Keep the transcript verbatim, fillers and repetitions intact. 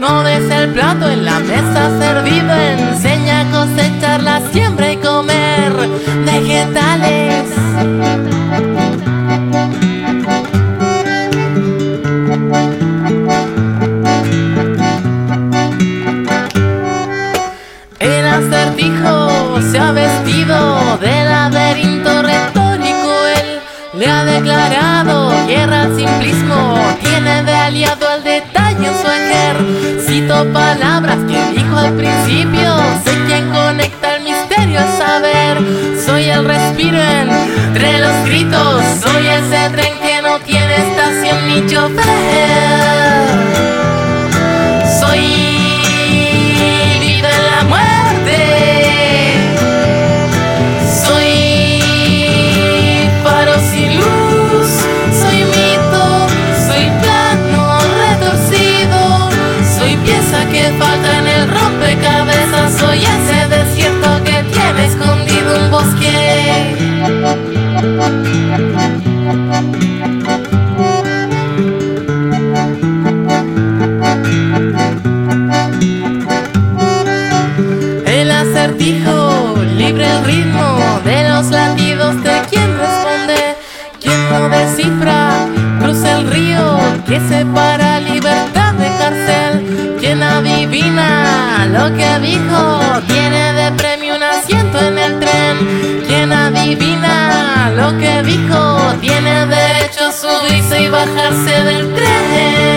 No des el plato en la mesa servido, enseña a cosechar la siembra y comer vegetales. El acertijo se ha vestido de laberinto retórico. Él le ha declarado guerra al simplismo. Tiene de aliado al detalle en su ejército. Palabras que dijo al principio. Soy quien conecta el misterio al saber. Soy el respiro entre los gritos. Soy ese tren que no tiene estación ni chofer. Soy que falta en el rompecabezas. Soy ese desierto que tiene escondido un bosque. El acertijo, libre el ritmo de los latidos de quien responde. Quien no descifra, cruza el río que separa libertad de cárcel. Quien adivina lo que dijo tiene de premio un asiento en el tren. Quien adivina lo que dijo tiene derecho a subirse y bajarse del tren.